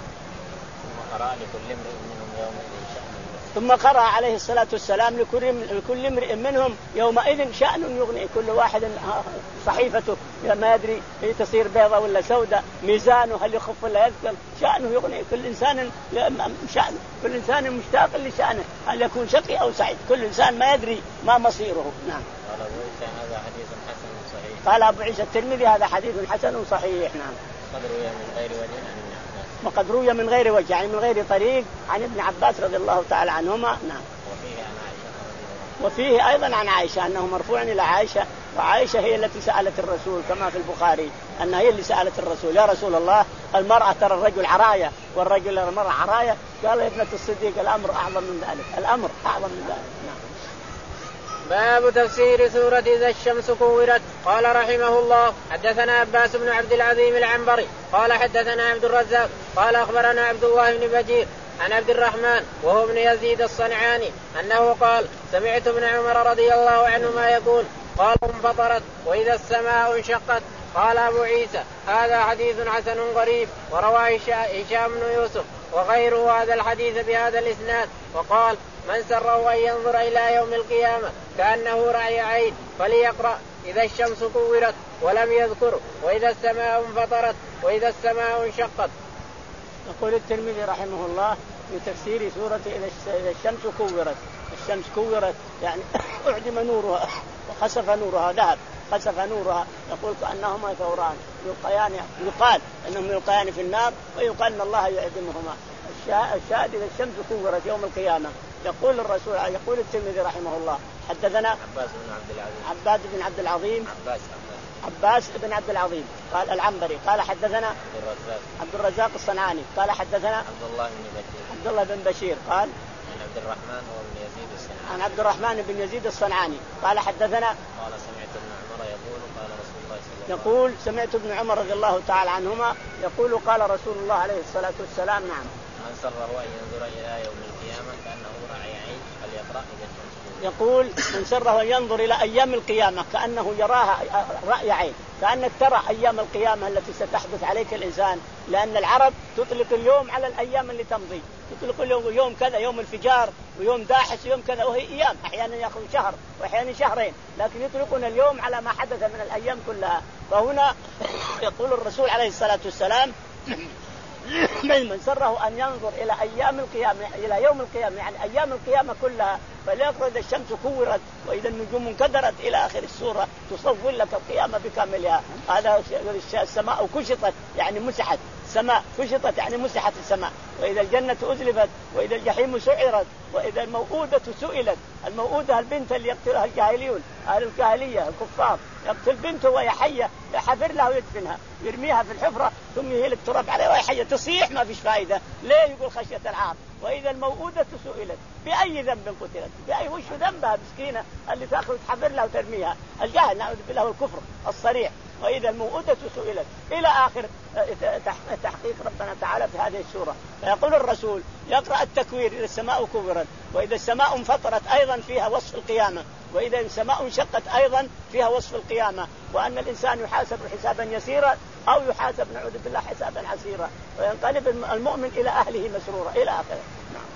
ثم قرأ عليه الصلاة والسلام: لكل امرئ منهم يومئذ شأن يغني. كل واحد صحيفته ما يدري هي تصير بيضة ولا سوداء، ميزانه هل يخف ولا يثقل، شأنه يغني. كل إنسان شأن، كل إنسان مشتاق لشأنه، هل يكون شقي أو سعيد، كل إنسان ما يدري ما مصيره. نعم. قال أبو عيسى: هذا حديث حسن صحيح. قال أبو عيسى الترمذي: هذا حديث حسن صحيح. نعم. قد روي من غير وجه عن ابن عباس. وقد روي من غير وجه يعني من غير طريق عن ابن عباس رضي الله تعالى عنهما. نعم. وفيه أيضا عن عائشة أنه مرفوع إلى عائشة، وعائشة هي التي سألت الرسول كما في البخاري أنها هي اللي سألت الرسول يا رسول الله المرأة ترى الرجل عراية والرجل المرأة عراية، قال يا ابنة الصديق الأمر أعظم من ذلك، الأمر أعظم من ذلك. نعم. باب تفسير سورة إذا الشمس كورت. قال رحمه الله حدثنا عباس بن عبد العظيم العنبري قال حدثنا عبد الرزاق قال أخبرنا عبد الله بن بجير عن عبد الرحمن وهو ابن يزيد الصنعاني أنه قال سمعت ابن عمر رضي الله عنهما يقول قال انفطرت وإذا السماء انشقت. قال أبو عيسى هذا حديث حسن غريب. وروى هشام بن يوسف وغيره هذا الحديث بهذا الإسناد. وقال من سره أن ينظر إلى يوم القيامة كأنه رأي عين فليقرأ إذا الشمس كورت ولم يذكر وإذا السماء انفطرت وإذا السماء انشقت. يقول الترمذي رحمه الله في تفسير سورة إذا الشمس كورت. الشمس كورت يعني أعدم نورها وخسف نورها ذهب خسف نورها، يقول كأنهما ثوران يلقيان، يقال أنهم يلقيان في النار ويقال أن الله يعدمهما. الشاهد إذا الشمس كورت يوم القيامة. يقول الرسول يقول الترمذي رحمه الله حدثنا عباس بن عبد العظيم عباس بن عبد العظيم عباس عباس بن عبد العظيم قال العنبري قال حدثنا عبد الرزاق عبد الرزاق الصنعاني قال حدثنا عبد الله بن بشير عبد الله بن بشير قال عن عبد الرحمن هو بن يزيد الصنعاني عن عبد الرحمن بن يزيد الصنعاني قال حدثنا قال سمعت ابن عمر يقول قال رسول الله صلى الله عليه وسلم يقول سمعت ابن عمر رضي الله تعالى عنهما يقول قال رسول الله عليه الصلاة والسلام. نعم. من سره أن ينظر إلى يوم القيامة كأنه رأي عين فليقرأ إذا الشمس كورت. يقول من سره أن ينظر إلى أيام القيامة كأنه يراها رأي عين، كأنك ترى أيام القيامة التي ستحدث عليك الإنسان، لأن العرب تطلق اليوم على الأيام اللي تمضي، تطلق اليوم يوم كذا يوم الفجار ويوم داحس يوم كذا، وهي أيام أحيانا يأخذ شهر وأحيانا شهرين، لكن يطلقون اليوم على ما حدث من الأيام كلها. فهنا يقول الرسول عليه الصلاة والسلام من سره أن ينظر إلى أيام القيامة إلى يوم القيامة يعني أيام القيامة كلها فليقرأ إذا الشمس كورت وإذا النجوم انكدرت إلى آخر السورة تصور لك القيامة بكاملها. هذا السماء كشطت يعني مسحت، السماء كشطت يعني مسحت السماء، وإذا الجنة أزلفت وإذا الجحيم سعرت وإذا الموءودة سئلت. الموءودة البنت اللي يقتلها الجاهليون أهل الجاهلية الكفار، يقتل بنته وهي حية يحفر لها ويدفنها يرميها في الحفرة ثم يهلك تراب عليها وهي حية تصيح ما فيش فائدة. ليه؟ يقول خشية العار. وإذا الموءودة سئلت بأي ذنب قتلت، بأي وش ذنبها مسكينة اللي تأخذ تحفر لها وترميها، الجهل نعوذ بالله والكفر الصريح. وإذا الموءودة سئلت إلى آخر تحقيق ربنا تعالى في هذه السورة. فيقول الرسول يقرأ التكوير إذا السماء كورت وإذا السماء انفطرت أيضا فيها وصف القيامة، وإذا السماء انشقت أيضا فيها وصف القيامة، وأن الإنسان يحاسب حسابا يسيرا أو يحاسب نعوذ بالله حسابا عسيرا وينقلب المؤمن إلى أهله مسرورا إلى آخره. نعم.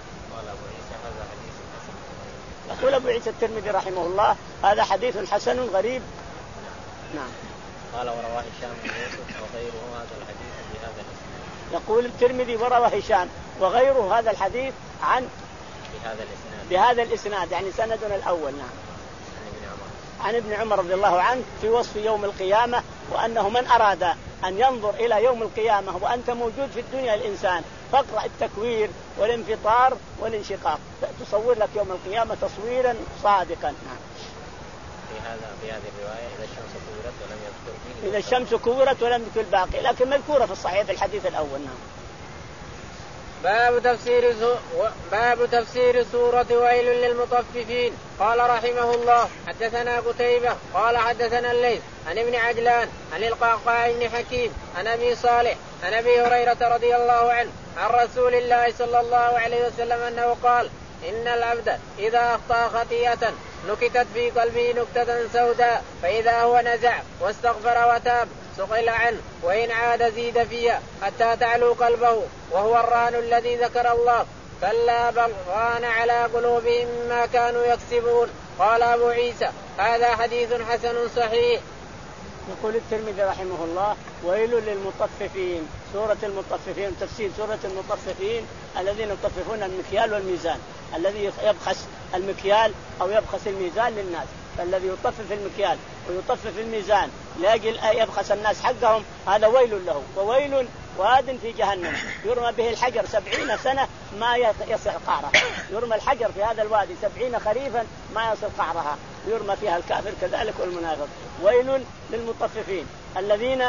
يقول أبو عيسى الترمذي رحمه الله هذا حديث حسن غريب. نعم. قال ورواه هشام بن يوسف وغيره هذا الحديث بهذا الاسناد. يقول الترمذي وروى هشام وغيره هذا الحديث عن بهذا الاسناد بهذا الاسناد يعني سندنا الأول. نعم. عن ابن عمر عن ابن عمر رضي الله عنه في وصف يوم القيامة، وأنه من أراد أن ينظر إلى يوم القيامة وأنت موجود في الدنيا الإنسان فاقرأ التكوير والانفطار والانشقاق تصور لك يوم القيامة تصويرا صادقا. نعم. في هذا في هذه الرواية إذا الشمس كورت ولم يذكر فيه إذا الشمس كورت ولم يذكر الباقي، لكن مذكورة في الصحيح في الحديث الأول. نعم. باب تفسير باب تفسير سورة ويل للمطففين. قال رحمه الله حدثنا قتيبة قال حدثنا الليث عن ابن عجلان عن القعقاع بن حكيم عن أبي صالح عن أبي هريرة رضي الله عنه عن رسول الله صلى الله عليه وسلم أنه قال إن العبد إذا أخطأ خطيئة نكتت في قلبه نكتة سوداء فإذا هو نزع واستغفر وتاب سقل عنه وإن عاد زيد فيها حتى تعلو قلبه وهو الران الذي ذكر الله كلا بل ران على قلوبهم ما كانوا يكسبون. قال أبو عيسى هذا حديث حسن صحيح. يقول الترمذي رحمه الله ويل للمطففين. سورة المطففين تفسير سورة المطففين الذين يطففون المكيال والميزان، الذي يبخس المكيال أو يبخس الميزان للناس، فالذي يطفف المكيال ويطفف الميزان لاجل يبخس الناس حقهم هذا ويل له. وويل واد في جهنم يرمى به الحجر سبعين سنة ما يصل قعرها، يرمى الحجر في هذا الوادي سبعين خريفا ما يصل قعرها، يرمى فيها الكافر كذلك والمنافق. ويل للمطففين الذين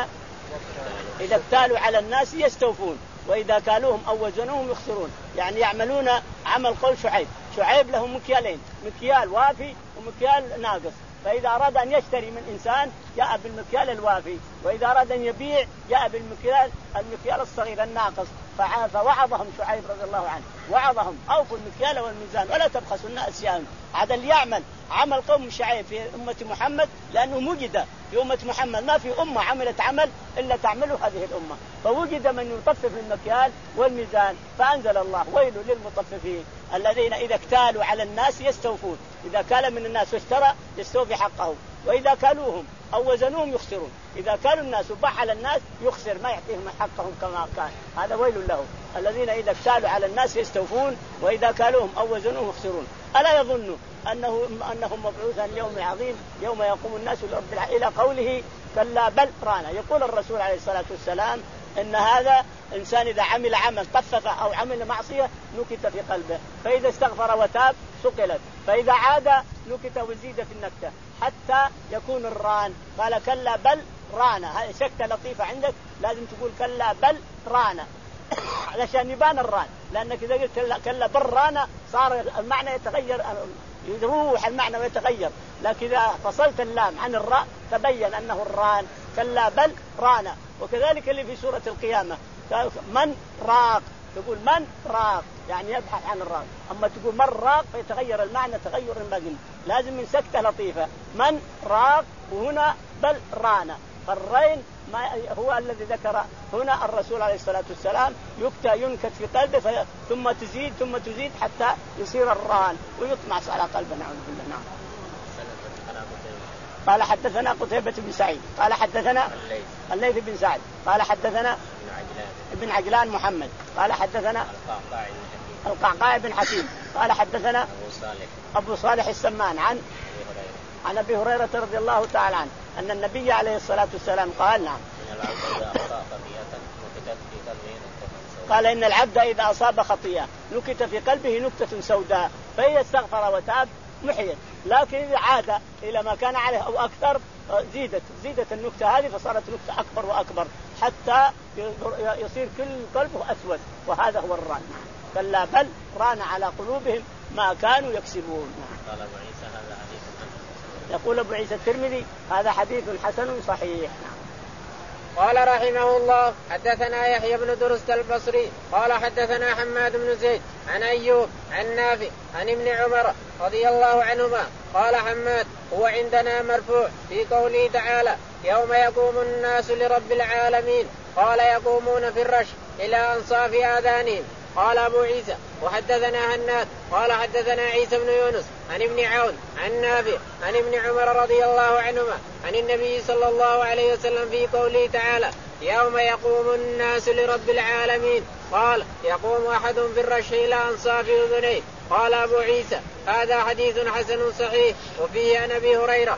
إذا اكتالوا على الناس يستوفون وإذا كالوهم أو وزنوهم يخسرون، يعني يعملون عمل قول شعيب. شعيب له مكيالين، مكيال وافي ومكيال ناقص، فإذا أراد أن يشتري من إنسان جاء بالمكيال الوافي، وإذا أراد أن يبيع جاء بالمكيال المكيال الصغير الناقص. فوعظهم شعيب رضي الله عنه، وعظهم أوفوا المكيال والميزان ولا تبخسوا الناس أشياءهم. هذا اللي يعمل عمل قوم شعيب في أمة محمد، لأنه وجد في أمة محمد ما في أمة عملت عمل إلا تعمله هذه الأمة، فوجد من يطفف المكيال والميزان، فأنزل الله ويل للمطففين الذين إذا اكتالوا على الناس يستوفون، إذا كال من الناس واشترى يستوفي حقه، وإذا كالوهم أو وزنوهم يخسرون، إذا كالوا الناس وباع على الناس يخسر ما يعطيهم حقهم كما كان. هذا ويل لهم الذين إذا اكتالوا على الناس يستوفون وإذا كالوهم أو وزنوهم يخسرون. ألا يظنوا أنه أنهم مبعوثا ليوم عظيم يوم يقوم الناس لرب العالمين، إلى قوله كلا بل رانا. يقول الرسول عليه الصلاة والسلام إن هذا إنسان إذا عمل عمل طفف أو عمل معصية نكت في قلبه، فإذا استغفر وتاب سقلت، فإذا عاد نكت وزيد في النكتة حتى يكون الران. قال كلا بل رانا، هذه سكتة لطيفة عندك لازم تقول كلا بل رانا علشان يبان الران، لأنك إذا قلت كلا بل رانا صار المعنى يتغير، يروح المعنى ويتغير، لكن إذا فصلت اللام عن الراء تبين أنه الران. كلا بل رانا. وكذلك اللي في سورة القيامة من راق، تقول من راق يعني يبحث عن الراق، أما تقول من راق فيتغير المعنى تغير المعنى، لازم من سكتة لطيفة من راق. وهنا بل رانا، الرين ما هو الذي ذكر هنا الرسول عليه الصلاة والسلام، يكتى ينكت في قلبه ثم تزيد ثم تزيد حتى يصير الران ويطمس على قلبه. نعوذ بالله. نعم. قال حدثنا قتيبة بن سعيد قال حدثنا الليث بن سعد قال حدثنا ابن عجلان محمد قال حدثنا القعقاع بن حكيم قال حدثنا أبو صالح السمان عن عن أبي هريرة رضي الله تعالى عنه أن النبي عليه الصلاة والسلام قال نعم قال إن العبد إذا أصاب خطيئة نكت في قلبه نكتة سوداء، فإذا استغفر وتاب محيت، لكن إذا عاد إلى ما كان عليه أو أكثر زيدت زيدت النكتة هذه فصارت نكتة أكبر وأكبر حتى يصير كل قلبه أسود، وهذا هو الران. كلا بل ران على قلوبهم ما كانوا يكسبون. قال أبو عيسى هذا حديث حسن. يقول أبو عيسى الترمذي هذا حديث حسن صحيح. قال رحمه الله حدثنا يحيى بن درست البصري قال حدثنا حماد بن زيد عن أيوب عن نافع عن ابن عمر رضي الله عنهما قال حماد هو عندنا مرفوع في قوله تعالى يوم يقوم الناس لرب العالمين، قال يقومون في الرش إلى أنصاف آذانهم. قال أبو عيسى وحدثنا هناد قال حدثنا عيسى بن يونس عن ابن عون عن نافع عن ابن عمر رضي الله عنهما عن النبي صلى الله عليه وسلم في قوله تعالى يوم يقوم الناس لرب العالمين، قال يقوم أحد في الرش إلى أنصاف أذنيه. قال أبو عيسى هذا حديث حسن صحيح وفيه عن أبي هريرة.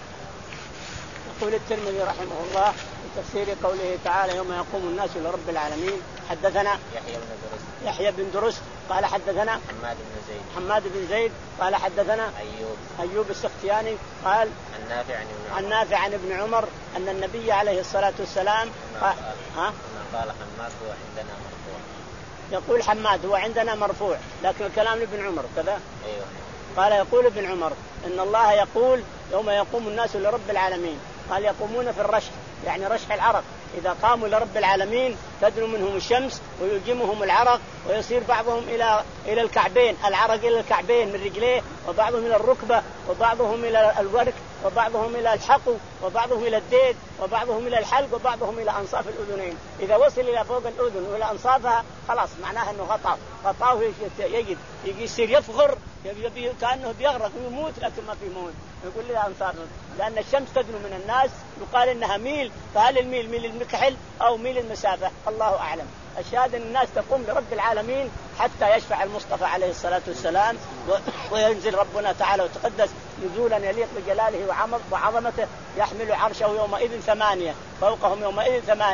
يقول الترمذي رحمه الله في تفسير قوله تعالى يوم يقوم الناس لرب العالمين حدثنا يحيى بن درست يحيى بن درست قال حدثنا حماد بن زيد حماد بن زيد قال حدثنا أيوب أيوب السختياني قال عن نافع عن ابن عن نافع عن ابن عمر أن النبي عليه الصلاة والسلام قال ها قال حماد هو عندنا مرفوع. يقول حماد هو عندنا مرفوع لكن الكلام لابن عمر كذا. أيوه. قال يقول ابن عمر إن الله يقول يوم يقوم الناس لرب العالمين، قال يقومون في الرشح يعني رشح العرق، إذا قاموا لرب العالمين تدنو منهم الشمس ويلجمهم العرق ويصير بعضهم إلى إلى الكعبين، العرق إلى الكعبين من رجليه، وبعضهم إلى الركبة، وبعضهم إلى الورك، وبعضهم إلى الحقو، وبعضهم إلى الديد، وبعضهم إلى الحلق، وبعضهم إلى أنصاف الأذنين. إذا وصل إلى فوق الأذن وإلى أنصافها خلاص معناها أنه غطى غطاه يجد يصير يفغر يبي كأنه بيغرق ويموت لكن ما في موت. يقول لي أنصافه لأن الشمس تدنو من الناس يقال إنها ميل، فهل الميل ميل المكحل أو ميل المسافة الله أعلم. الشاهد أن الناس تقوم لرب العالمين حتى يشفع المصطفى عليه الصلاة والسلام وينزل ربنا تعالى وتقدس نزولا يليق بجلاله وعظمته، يحمل عرشه يومئذ ثمانية فوقهم يومئذ ثمانية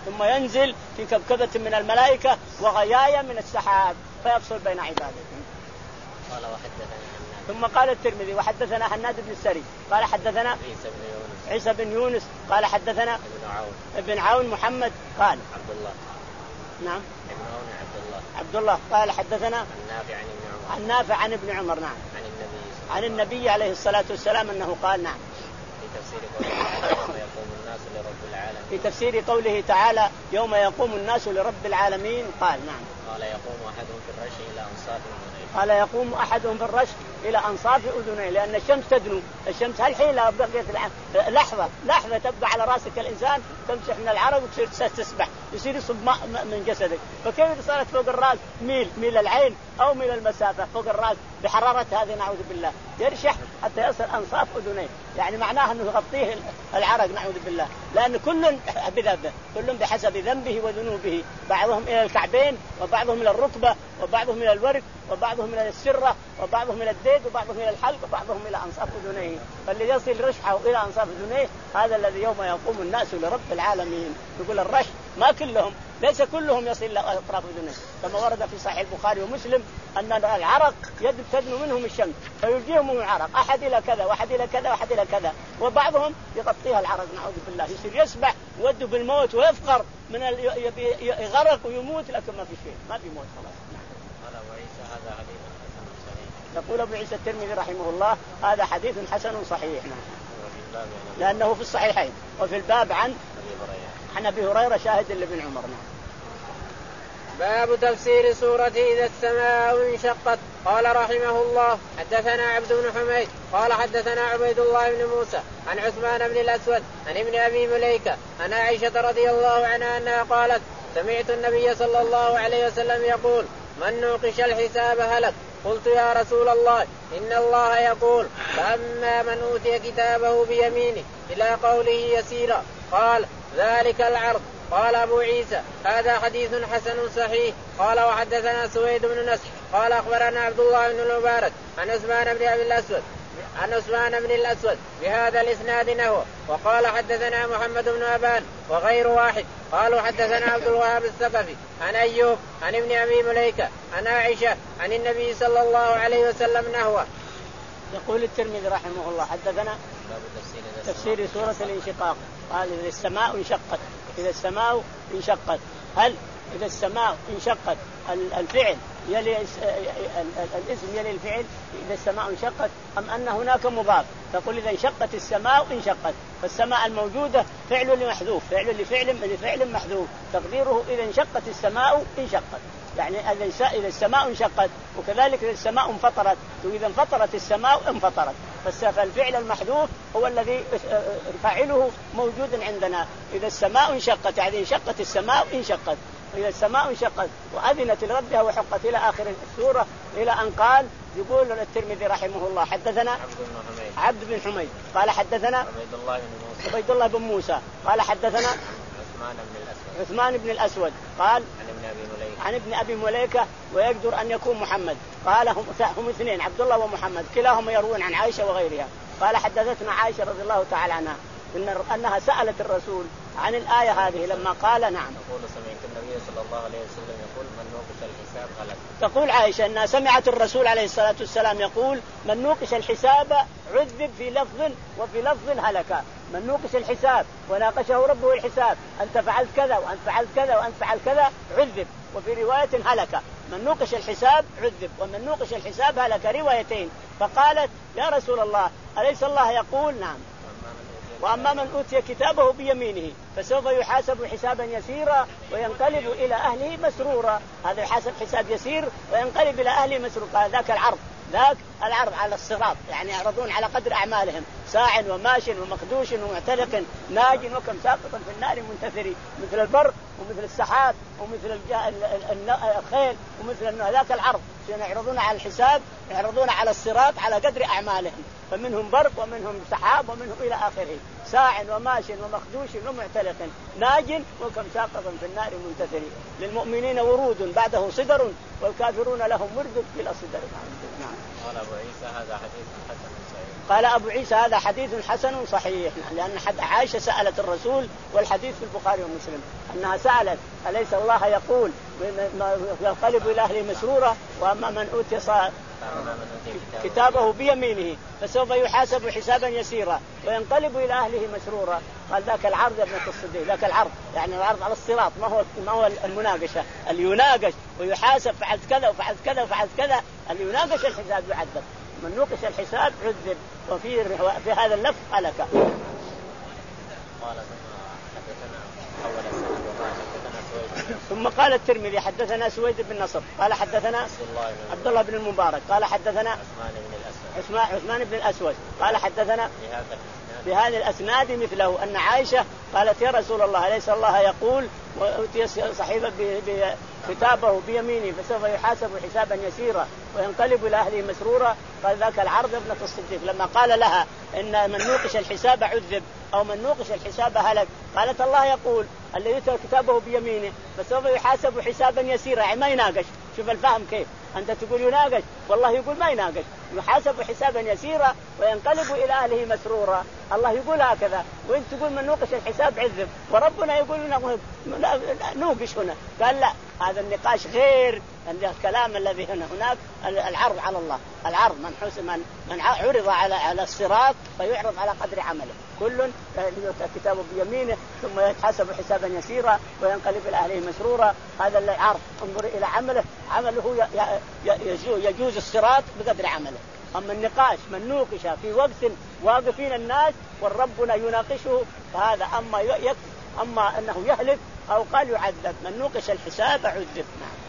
ثم ينزل في كبكبة من الملائكة وغيايا من السحاب فيفصل بين عباده. قال وحدثنا ثم قال الترمذي وحدثنا حناد بن السري قال حدثنا عيسى بن يونس عيسى بن يونس قال حدثنا ابن عون ابن عون محمد قال عبد الله نعم ابن عون عبد الله عبد الله قال حدثنا النافع عن ابن عمر عن نافع عن ابن عمر نعم عن النبي عن النبي عليه الصلاة والسلام أنه قال نعم في تفسير قوله يوم يقوم الناس لرب العالمين في تفسير قوله تعالى يوم يقوم الناس لرب العالمين قال نعم قال يقوم أحدهم في الرش إلى أنصاف أذنيه قال يقوم أحدهم في الرش إلى أنصاف أذنيه لأن الشمس تدنو الشمس هالحين بقيت لحظة لحظة تبقى على رأسك الإنسان تمسح من العرق وتصير تسبح يصير يصب ماء من جسدك فكيف صارت فوق الرأس ميل ميل العين أو ميل المسافة فوق الرأس بحرارة هذه نعوذ بالله يرشح حتى يصل أنصاف أذنيه يعني معناها أنه يغطيه العرق نعوذ بالله لأن كل بذنبه كل بحسب ذنبه وذنوبه بعضهم إلى الكعبين وبعضهم إلى الركبة وبعضهم إلى الورك وبعضهم إلى السرة وبعضهم إلى الديد وبعضهم إلى الحلق وبعضهم إلى أنصاف أذنيه فالذي يصل رشحه إلى أنصاف أذنيه هذا الذي يوم يقوم الناس لرب العالمين. يقول الرش ما كلهم ليس كلهم يصل إلى أطراف أذنيه كما ورد في صحيح البخاري ومسلم أن العرق يد تدنو منهم الشمس فيجيهم من العرق أحد إلى كذا واحد إلى كذا واحد إلى كذا وبعضهم يغطيها العرق نعوذ بالله يصير يسبح ويده بالموت ويفقر من يغرق ويموت لكن ما في شيء ما في موت خلاص. قال أبو عيسى هذا حديث حسن صحيح. يقول أبو عيسى الترمذي رحمه الله هذا حديث حسن صحيح نعم لأنه في الصحيحين وفي الباب عن عن أبي هريرة شاهد لابن عمر. باب تفسير سورة إذا السماء انشقت. قال رحمه الله حدثنا عبد بن حميد قال حدثنا عبيد الله بن موسى عن عثمان بن الأسود عن ابن أبي مليكة عن عائشة رضي الله عنها أنها قالت سمعت النبي صلى الله عليه وسلم يقول من نوقش الحساب هلك. قلت يا رسول الله إن الله يقول فأما من أوتي كتابه بيمينه إلى قوله يسيرا قال ذلك العرض. قال أبو عيسى هذا حديث حسن صحيح. قال وحدثنا سويد بن نصر قال أخبرنا عبد الله بن المبارك عن عثمان بن أبي الأسود عن عثمان بن الأسود بهذا الإسناد نحوه. وقال حدثنا محمد بن أبان وغير واحد قالوا حدثنا عبد الوهاب الثقفي عن أيوب عن ابن أبي مليكة عن عائشة عن النبي صلى الله عليه وسلم نحوه. يقول الترمذي رحمه الله حدثنا تفسير سورة الانشقاق. قال إذا السماء انشقت إذا السماء انشقت هل إذا السماء انشقت الفعل يلي الاسم يلي الفعل إذا السماء انشقت أم أن هناك مضاف تقول إذا انشقت السماء انشقت فالسماء الموجودة فعل محذوف فعل لفعل لفعل محذوف تقديره إذا انشقت السماء انشقت يعني إذا السماء انشقت وكذلك إذا السماء انفطرت وإذا انفطرت السماء انفطرت فالفعل المحذوف هو الذي فاعله موجود عندنا. إذا السماء انشقت يعني انشقت السماء انشقت إذا السماء انشقت وأذنت لربها وحقت إلى آخر السورة إلى أن قال يقول الترمذي رحمه الله حدثنا عبد بن حميد قال حدثنا عبيد الله بن موسى عبيد الله بن موسى قال حدثنا عثمان بن الأسود عثمان بن الأسود قال عن ابن أبي مليكة عن ابن أبي مليكة ويقدر أن يكون محمد قال هم, هم اثنين عبد الله ومحمد كلاهما يروون عن عائشة وغيرها. قال حدثتنا عائشة رضي الله تعالى عنها إن أنها سألت الرسول عن الآية هذه لما قال نعم تقول سمعت النبي صلى الله عليه وسلم يقول من نوقش الحساب هلك. تقول عائشة أنها سمعت الرسول عليه الصلاة والسلام يقول من نوقش الحساب عذب في لفظ وفي لفظ هلك. من نوقش الحساب وناقشه ربه الحساب أنت فعلت كذا وأنت فعلت كذا وأنت فعلت كذا عذب وفي رواية هلك. من نوقش الحساب عذب ومن نوقش الحساب هلك روايتين. فقالت يا رسول الله أليس الله يقول نعم وأما من أوتي كتابه بيمينه فسوف يحاسب حسابا يسيرا وينقلب إلى أهله مسرورا. هذا يحاسب حساب يسير وينقلب إلى أهله مسرورا. ذاك العرض ذاك العرض على الصراط يعني يعرضون على قدر أعمالهم ساع وماش ومخدوش ومعتلق ناج وكم ساقط في النار منتثر مثل البر ومثل السحاب ومثل الخيل ومثل ذاك العرض يعرضون على الحساب يعرضون على الصراط على قدر أعمالهم فمنهم برق ومنهم سحاب ومنهم إلى آخره ساع وماش ومخدوش ومعتلق ناج وكم ساقط في النار منتثر للمؤمنين ورود بعده صدر والكافرون لهم ورد بلا صدر. نعم. قال أبو عيسى هذا حديث حسن صحيح. قال أبو عيسى هذا حديث حسن صحيح لأن حد عائشة سألت الرسول والحديث في البخاري ومسلم. أنها سألت أليس الله يقول ينقلب إلى أهله مسرورا وأما من أوتي صار كتابه بيمينه فسوف يحاسب حسابا يسيرا وينقلب إلى أهله مسرورا. قال ذاك العرض يا ابنة الصديق، ذاك العرض يعني العرض على الصراط، ما هو ما هو المناقشة. اللي يناقش ويحاسب فعلت كذا وفعلت كذا وفعلت كذا، اللي يناقش الحساب يعذب، من نوقش الحساب عذب. وفي في هذا اللفظ هلك. ثم قال الترمذي حدثنا سويد بن نصر قال حدثنا عبد الله بن المبارك قال حدثنا عثمان بن الأسود قال حدثنا بهذا الأسناد مثله أن عائشة قالت يا رسول الله أليس الله يقول وأوتي صحيفة كتابه بيمينه فسوف يحاسب حسابا يسيرا وينقلب إلى أهله مسرورا. قال ذاك العرض ابنة الصديق لما قال لها إن من نوقش الحساب عذب أو من نوقش الحساب هلك، قالت الله يقول الذي يؤتى كتابه بيمينه فسوف يحاسب حسابا يسيرا، يعني ما يناقش. شوف الفهم كيف، أنت تقول يناقش والله يقول ما يناقش، يحاسب حسابا يسيرا وينقلب إلى أهله مسرورا. الله يقول هكذا وانت تقول من نوقش الحساب عذب، وربنا يقول نوقش هنا. قال لا، هذا النقاش غير الكلام الذي هنا. هناك العرض على الله، العرض من حسن من من عرض على على الصراط فيعرض على قدر عمله. كل يؤتى كتابه بيمينه ثم يحاسب حسابا يسيرا وينقلب إلى أهله مسرورا. هذا العرض انظر إلى عمله، عمله يجوز الصراط بقدر عمله. أما النقاش من نوقش في وقت واقفين الناس والربنا يناقشه فهذا أما يكفي، أما أنه يهلك أو قال يعذب. من نوقش الحساب عذب.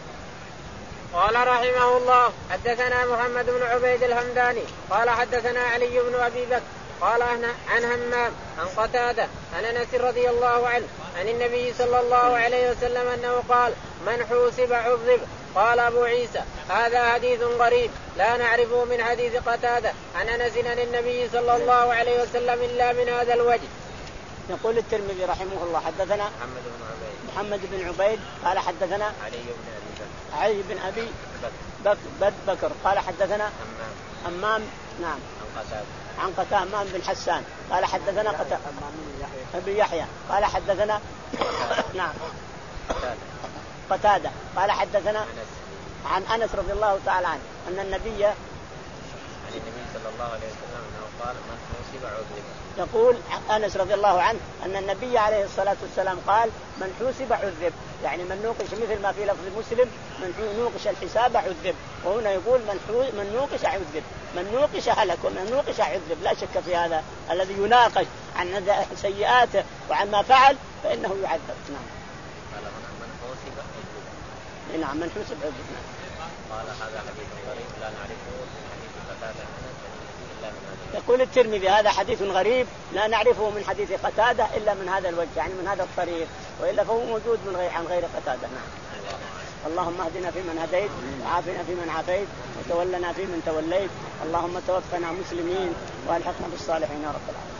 قال رحمه الله حدثنا محمد بن عبيد الهمداني قال حدثنا علي بن أبي بكر قال عن همام عن قتادة عن أنس رضي الله عنه عن النبي صلى الله عليه وسلم أنه قال من حوسب عذب. قال أبو عيسى هذا حديث غريب لا نعرفه من حديث قتادة عن أنس عن النبي صلى الله عليه وسلم إلا من هذا الوجه. يقول الترمذي رحمه الله حدثنا محمد بن عبيد محمد بن عبيد قال حدثنا علي بن أبي بكر علي بن أبي بكر, بكر, بكر قال حدثنا همام نعم عن قتادة عن قتادة همام بن حسان قال حدثنا قتادة ابي يحيى قال حدثنا نعم قتادة قال حدثنا عن أنس رضي الله تعالى عنه أن النبي عن النبي صلى الله عليه وسلم أنه قال من حوسب عذب. يقول أنس رضي الله عنه أن النبي عليه الصلاة والسلام قال من حوسب عذب، يعني من نوقش مثل ما في لفظ مسلم من نوقش الحساب عذب، وهنا يقول من من نوقش عذب، من نوقش هلك ومن نوقش عذب. لا شك في هذا، الذي يناقش عن سيئاته وعن ما فعل فإنه يعذب. نعم. قال من حوسب عذب. نعم من حوسب عذب. نعم. قال هذا حديث غريب لا نعرفه من حديث قتادة إلا من هذا. يقول الترمذي هذا حديث غريب لا نعرفه من حديث قتادة إلا من هذا الوجه، يعني من هذا الطريق، وإلا فهو موجود من غير عن غير قتادة. نعم. اللهم اهدنا فيمن هديت وعافنا فيمن عافيت وتولنا فيمن توليت، اللهم توفنا مسلمين والحقنا بالصالحين يا رب العالمين.